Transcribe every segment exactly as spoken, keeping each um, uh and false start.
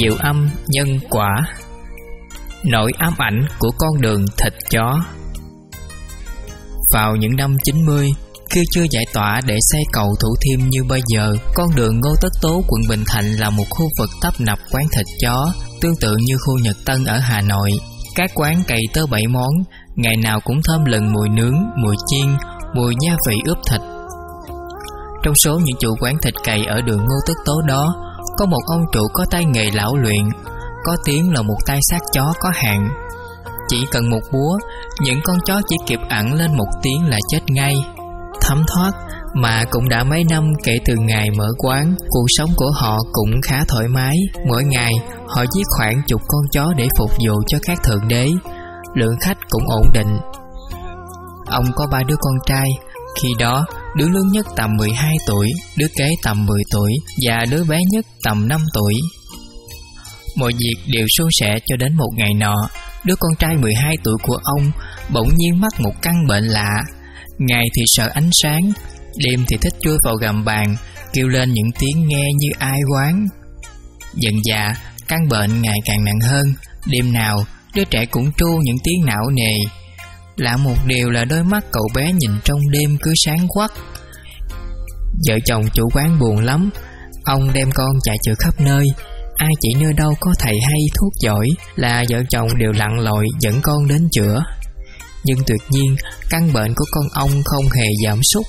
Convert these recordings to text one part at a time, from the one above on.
Diệu âm nhân quả. Nỗi ám ảnh của con đường thịt chó. Vào những năm chín mươi, khi chưa giải tỏa để xây cầu Thủ Thiêm như bây giờ, con đường Ngô Tất Tố, quận Bình Thạnh là một khu vực tấp nập quán thịt chó, tương tự như khu Nhật Tân ở Hà Nội. Các quán cày tới bảy món, ngày nào cũng thơm lừng mùi nướng, mùi chiên, mùi gia vị ướp thịt. Trong số những chủ quán thịt cày ở đường Ngô Tất Tố đó, có một ông chủ có tay nghề lão luyện, có tiếng là một tay sát chó có hạn. Chỉ cần một búa, những con chó chỉ kịp ẵn lên một tiếng là chết ngay. Thấm thoát, mà cũng đã mấy năm kể từ ngày mở quán, cuộc sống của họ cũng khá thoải mái. Mỗi ngày, họ giết khoảng chục con chó để phục vụ cho các thượng đế. Lượng khách cũng ổn định. Ông có ba đứa con trai. Khi đó, đứa lớn nhất tầm mười hai tuổi, đứa kế tầm mười tuổi và đứa bé nhất tầm năm tuổi. Mọi việc đều suôn sẻ cho đến một ngày nọ, đứa con trai mười hai tuổi của ông bỗng nhiên mắc một căn bệnh lạ. Ngày thì sợ ánh sáng, đêm thì thích chui vào gầm bàn, kêu lên những tiếng nghe như ai oán. Dần dà, căn bệnh ngày càng nặng hơn. Đêm nào, đứa trẻ cũng tru những tiếng não nề. Lạ một điều là đôi mắt cậu bé nhìn trong đêm cứ sáng quắc. Vợ chồng chủ quán buồn lắm. Ông đem con chạy chữa khắp nơi. Ai chỉ nơi đâu có thầy hay thuốc giỏi là vợ chồng đều lặn lội dẫn con đến chữa. Nhưng tuyệt nhiên, căn bệnh của con ông không hề giảm sút.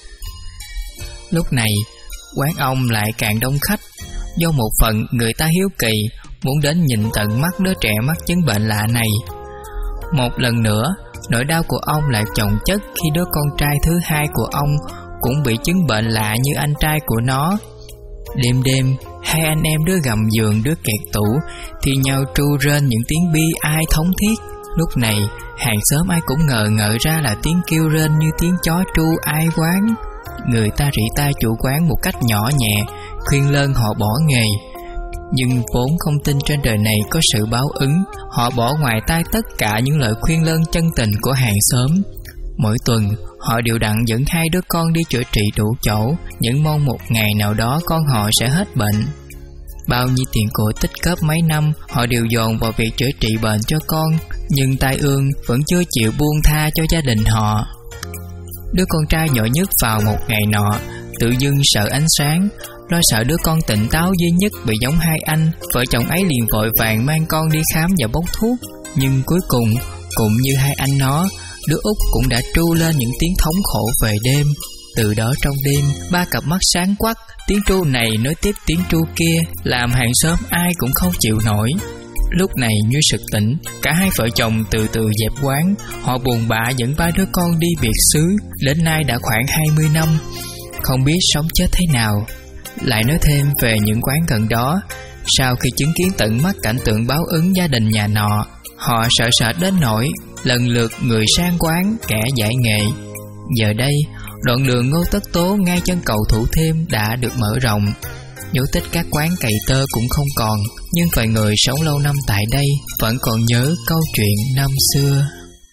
Lúc này, quán ông lại càng đông khách. Do một phần người ta hiếu kỳ, muốn đến nhìn tận mắt đứa trẻ mắc chứng bệnh lạ này. Một lần nữa, nỗi đau của ông lại chồng chất khi đứa con trai thứ hai của ông cũng bị chứng bệnh lạ như anh trai của nó. Đêm đêm, hai anh em đứa gầm giường đứa kẹt tủ thì nhau tru rên những tiếng bi ai thống thiết. Lúc này, hàng xóm ai cũng ngờ ngợ ra là tiếng kêu rên như tiếng chó tru ai quán. Người ta rỉ tai chủ quán một cách nhỏ nhẹ, khuyên lơn họ bỏ nghề. Nhưng vốn không tin trên đời này có sự báo ứng, họ bỏ ngoài tai tất cả những lời khuyên lơn chân tình của hàng xóm. Mỗi tuần, họ đều đặn dẫn hai đứa con đi chữa trị đủ chỗ, những mong một ngày nào đó con họ sẽ hết bệnh. Bao nhiêu tiền của tích góp mấy năm, họ đều dồn vào việc chữa trị bệnh cho con, nhưng tai ương vẫn chưa chịu buông tha cho gia đình họ. Đứa con trai nhỏ nhất vào một ngày nọ, tự dưng sợ ánh sáng, lo sợ đứa con tỉnh táo duy nhất bị giống hai anh. Vợ chồng ấy liền vội vàng mang con đi khám và bốc thuốc. Nhưng cuối cùng, cũng như hai anh nó, đứa út cũng đã tru lên những tiếng thống khổ về đêm. Từ đó trong đêm, ba cặp mắt sáng quắc, tiếng tru này nối tiếp tiếng tru kia, làm hàng xóm ai cũng không chịu nổi. Lúc này như sực tỉnh, cả hai vợ chồng từ từ dẹp quán. Họ buồn bã dẫn ba đứa con đi biệt xứ. Đến nay đã khoảng hai mươi năm, không biết sống chết thế nào. Lại nói thêm về những quán gần đó. Sau khi chứng kiến tận mắt cảnh tượng báo ứng gia đình nhà nọ, họ sợ sệt đến nỗi lần lượt người sang quán, kẻ giải nghệ. Giờ đây, đoạn đường Ngô Tất Tố ngay chân cầu Thủ Thiêm đã được mở rộng. Dấu tích các quán cày tơ cũng không còn, nhưng vài người sống lâu năm tại đây vẫn còn nhớ câu chuyện năm xưa.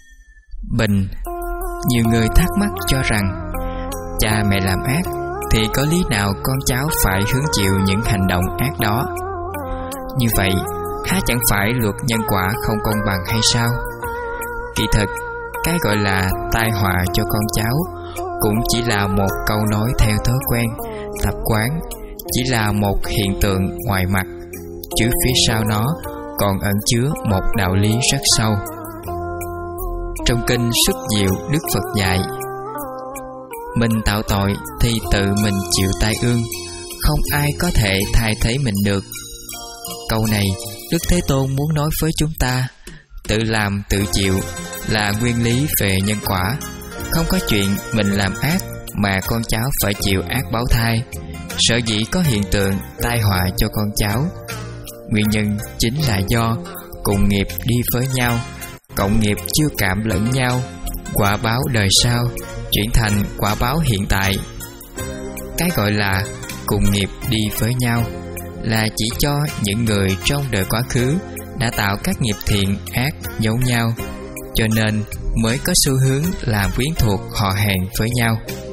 Bình. Nhiều người thắc mắc cho rằng cha mẹ làm ác thì có lý nào con cháu phải hứng chịu những hành động ác đó? Như vậy, há chẳng phải luật nhân quả không công bằng hay sao? Kỳ thực, cái gọi là tai họa cho con cháu cũng chỉ là một câu nói theo thói quen, tập quán, chỉ là một hiện tượng ngoài mặt, chứ phía sau nó còn ẩn chứa một đạo lý rất sâu. Trong kinh Xuất Diệu, Đức Phật dạy: mình tạo tội thì tự mình chịu tai ương, không ai có thể thay thế mình được. Câu này Đức Thế Tôn muốn nói với chúng ta, tự làm tự chịu là nguyên lý về nhân quả. Không có chuyện mình làm ác mà con cháu phải chịu ác báo thai. Sở dĩ có hiện tượng tai họa cho con cháu, nguyên nhân chính là do cùng nghiệp đi với nhau, cộng nghiệp chiêu cảm lẫn nhau, quả báo đời sau chuyển thành quả báo hiện tại. Cái gọi là cùng nghiệp đi với nhau là chỉ cho những người trong đời quá khứ đã tạo các nghiệp thiện ác giống nhau, cho nên mới có xu hướng làm quyến thuộc họ hàng với nhau.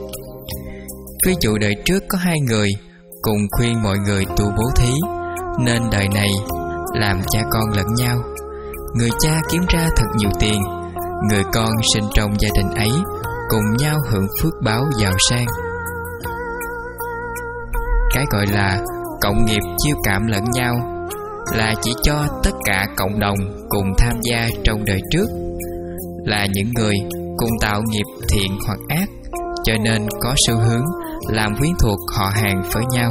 Ví dụ đời trước có hai người cùng khuyên mọi người tu bố thí, nên đời này làm cha con lẫn nhau. Người cha kiếm ra thật nhiều tiền, người con sinh trong gia đình ấy cùng nhau hưởng phước báo giàu sang. Cái gọi là cộng nghiệp chiêu cảm lẫn nhau là chỉ cho tất cả cộng đồng cùng tham gia trong đời trước, là những người cùng tạo nghiệp thiện hoặc ác, cho nên có xu hướng làm quyến thuộc họ hàng với nhau.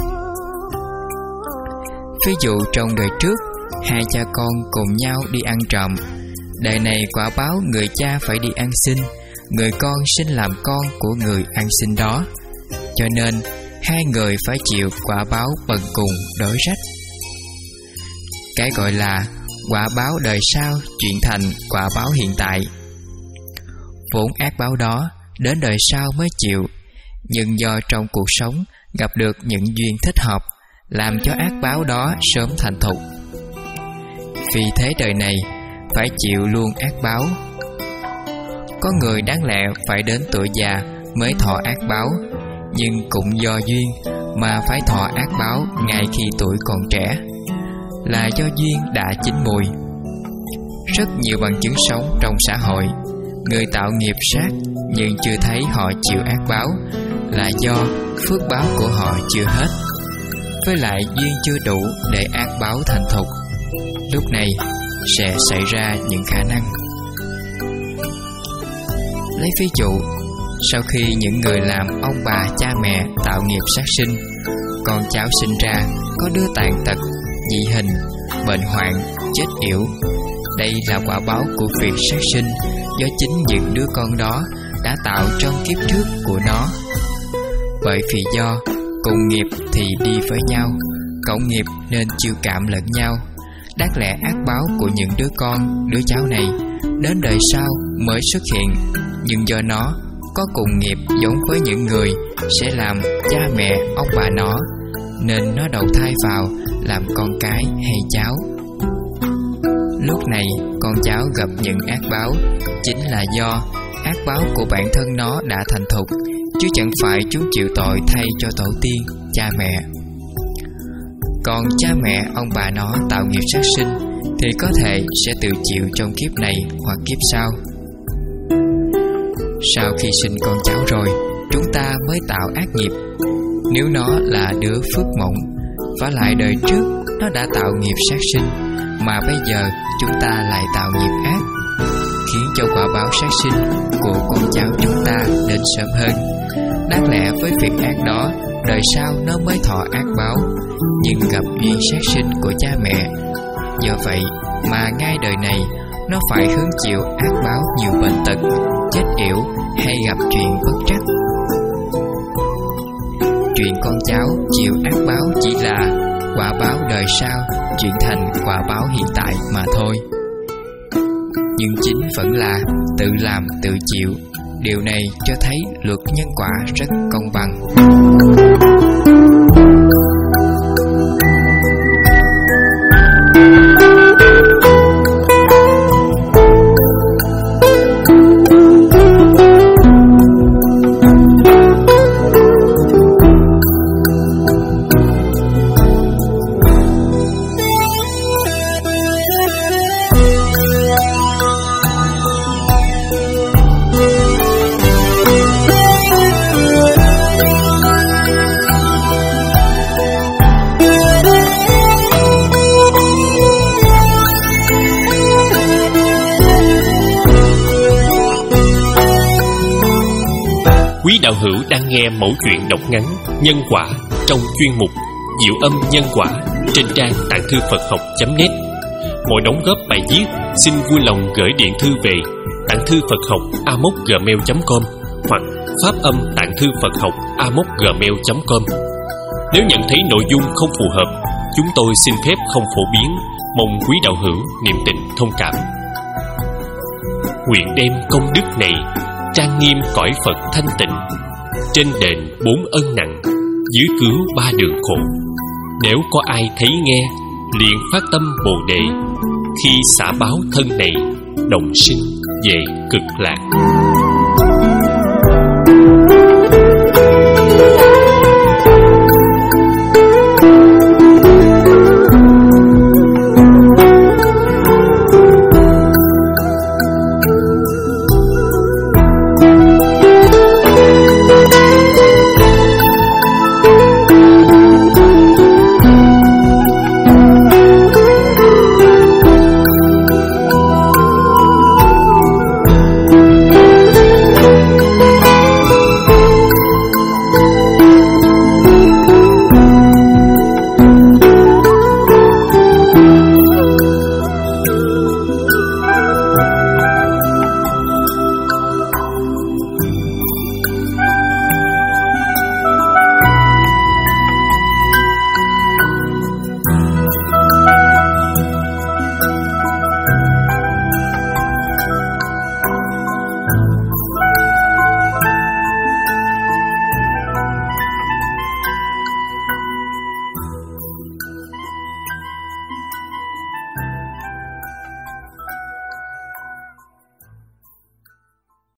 Ví dụ trong đời trước, hai cha con cùng nhau đi ăn trộm. Đời này quả báo người cha phải đi ăn xin, người con sinh làm con của người ăn xin đó, cho nên hai người phải chịu quả báo bần cùng đối rách. Cái gọi là quả báo đời sau chuyển thành quả báo hiện tại. Vốn ác báo đó đến đời sau mới chịu, nhưng do trong cuộc sống gặp được những duyên thích hợp, làm cho ác báo đó sớm thành thục. Vì thế đời này phải chịu luôn ác báo. Có người đáng lẽ phải đến tuổi già mới thọ ác báo, nhưng cũng do duyên mà phải thọ ác báo ngay khi tuổi còn trẻ, là do duyên đã chín mùi. Rất nhiều bằng chứng sống trong xã hội, người tạo nghiệp sát nhưng chưa thấy họ chịu ác báo, là do phước báo của họ chưa hết, với lại duyên chưa đủ để ác báo thành thục. Lúc này sẽ xảy ra những khả năng. Lấy ví dụ, sau khi những người làm ông bà cha mẹ tạo nghiệp sát sinh, con cháu sinh ra có đứa tàn tật, dị hình, bệnh hoạn, chết yểu. Đây là quả báo của việc sát sinh do chính những đứa con đó đã tạo trong kiếp trước của nó. Bởi vì do cùng nghiệp thì đi với nhau, cộng nghiệp nên chiêu cảm lẫn nhau. Đáng lẽ ác báo của những đứa con, đứa cháu này đến đời sau mới xuất hiện, nhưng do nó có cùng nghiệp giống với những người sẽ làm cha mẹ ông bà nó, nên nó đầu thai vào làm con cái hay cháu. Lúc này con cháu gặp những ác báo chính là do ác báo của bản thân nó đã thành thục, chứ chẳng phải chúng chịu tội thay cho tổ tiên, cha mẹ. Còn cha mẹ ông bà nó tạo nghiệp sát sinh thì có thể sẽ tự chịu trong kiếp này hoặc kiếp sau. Sau khi sinh con cháu rồi, chúng ta mới tạo ác nghiệp. Nếu nó là đứa phước mộng, vả lại đời trước nó đã tạo nghiệp sát sinh, mà bây giờ chúng ta lại tạo nghiệp ác, khiến cho quả báo sát sinh của con cháu chúng ta đến sớm hơn. Đáng lẽ với việc ác đó, đời sau nó mới thọ ác báo, nhưng gặp duyên sát sinh của cha mẹ. Do vậy mà ngay đời này nó phải hứng chịu ác báo nhiều bệnh tật, chết yểu hay gặp chuyện bất trắc. Chuyện con cháu chịu ác báo chỉ là quả báo đời sau chuyển thành quả báo hiện tại mà thôi. Nhưng chính vẫn là tự làm tự chịu. Điều này cho thấy luật nhân quả rất công bằng. Quý đạo hữu đang nghe mẩu chuyện đọc ngắn Nhân Quả trong chuyên mục Diệu Âm Nhân Quả trên trang tạng thư Phật học chấm net. Mọi đóng góp bài viết xin vui lòng gửi điện thư về tạng thư Phật học a mốc gmail chấm com hoặc phát âm tạng thư Phật học a mốc gmail chấm com. Nếu nhận thấy nội dung không phù hợp, chúng tôi xin phép không phổ biến, mong quý đạo hữu niệm tình thông cảm. Nguyện đem công đức này trang nghiêm cõi Phật thanh tịnh, trên đền bốn ân nặng, dưới cứu ba đường khổ. Nếu có ai thấy nghe, liền phát tâm Bồ Đề, khi xả báo thân này, đồng sinh về cực lạc.